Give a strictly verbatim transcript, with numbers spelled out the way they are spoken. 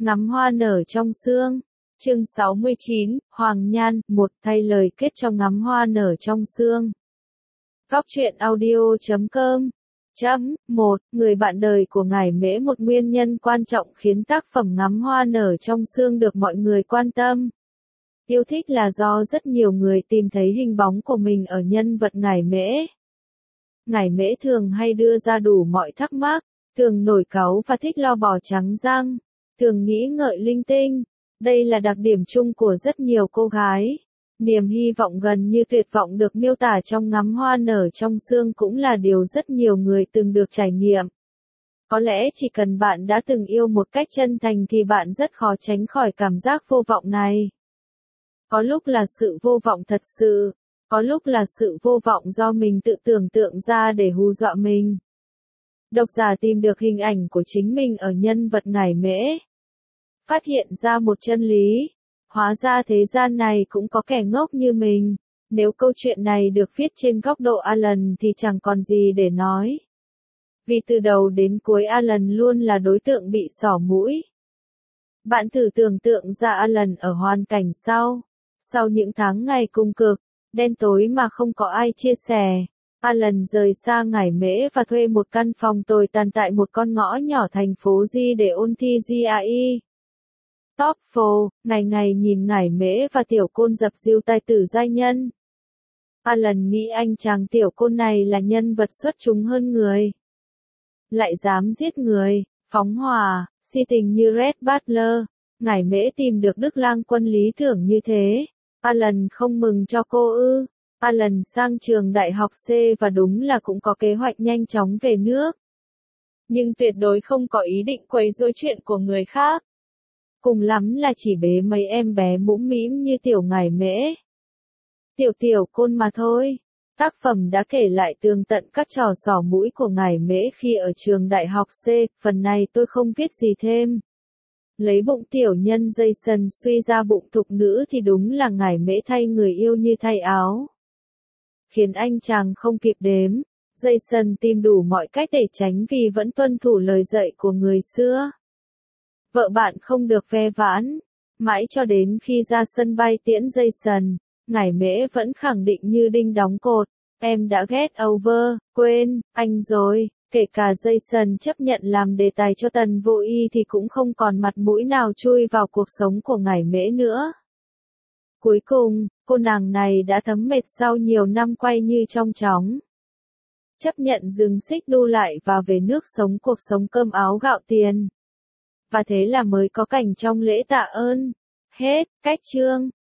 Ngắm hoa nở trong sương. Chương sáu mươi chín, Hoàng Nhan, một thay lời kết cho ngắm hoa nở trong sương. Góc truyện audio chấm com. Chấm, một, người bạn đời của ngải Mễ. Một nguyên nhân quan trọng khiến tác phẩm Ngắm hoa nở trong sương được mọi người quan tâm, yêu thích là do rất nhiều người tìm thấy hình bóng của mình ở nhân vật ngải Mễ. Ngải Mễ thường hay đưa ra đủ mọi thắc mắc, thường nổi cáu và thích lo bò trắng răng, thường nghĩ ngợi linh tinh. Đây là đặc điểm chung của rất nhiều cô gái. Niềm hy vọng gần như tuyệt vọng được miêu tả trong Ngắm hoa nở trong sương cũng là điều rất nhiều người từng được trải nghiệm. Có lẽ chỉ cần bạn đã từng yêu một cách chân thành thì bạn rất khó tránh khỏi cảm giác vô vọng này. Có lúc là sự vô vọng thật sự, có lúc là sự vô vọng do mình tự tưởng tượng ra để hù dọa mình. Độc giả tìm được hình ảnh của chính mình ở nhân vật ngải Mễ. Phát hiện ra một chân lý, hóa ra thế gian này cũng có kẻ ngốc như mình. Nếu câu chuyện này được viết trên góc độ Alan thì chẳng còn gì để nói. Vì từ đầu đến cuối Alan luôn là đối tượng bị xỏ mũi. Bạn thử tưởng tượng ra Alan ở hoàn cảnh sau. Sau những tháng ngày cung cực, đen tối mà không có ai chia sẻ, Alan rời xa ngải Mễ và thuê một căn phòng tồi tàn tại một con ngõ nhỏ thành phố G để ôn thi giê i e. TOEFL, ngày ngày nhìn ngải Mễ và tiểu côn dập dìu tài tử giai nhân. Alan nghĩ anh chàng tiểu côn này là nhân vật xuất chúng hơn người. Lại dám giết người, phóng hỏa, si tình như Red Butler. Ngải Mễ tìm được Đức Lang Quân lý tưởng như thế. Alan không mừng cho cô ư. Alan sang trường đại học C và đúng là cũng có kế hoạch nhanh chóng về nước. Nhưng tuyệt đối không có ý định quấy rối chuyện của người khác. Cùng lắm là chỉ bế mấy em bé mũm mĩm như tiểu ngải Mễ. Tiểu tiểu côn mà thôi. Tác phẩm đã kể lại tường tận các trò xỏ mũi của ngải Mễ khi ở trường đại học C, phần này tôi không viết gì thêm. Lấy bụng tiểu nhân Jason suy ra bụng thục nữ thì đúng là ngải Mễ thay người yêu như thay áo. Khiến anh chàng không kịp đếm, Jason tìm đủ mọi cách để tránh vì vẫn tuân thủ lời dạy của người xưa. Vợ bạn không được ve vãn, mãi cho đến khi ra sân bay tiễn Jason, ngải Mễ vẫn khẳng định như đinh đóng cột, em đã get over, quên, anh rồi. Kể cả Jason chấp nhận làm đề tài cho Tần Vô Y thì cũng không còn mặt mũi nào chui vào cuộc sống của ngải Mễ nữa. Cuối cùng, cô nàng này đã thấm mệt sau nhiều năm quay như trong chóng. Chấp nhận dừng xích đu lại và về nước sống cuộc sống cơm áo gạo tiền. Và thế là mới có cảnh trong lễ tạ ơn. Hết, cách chương.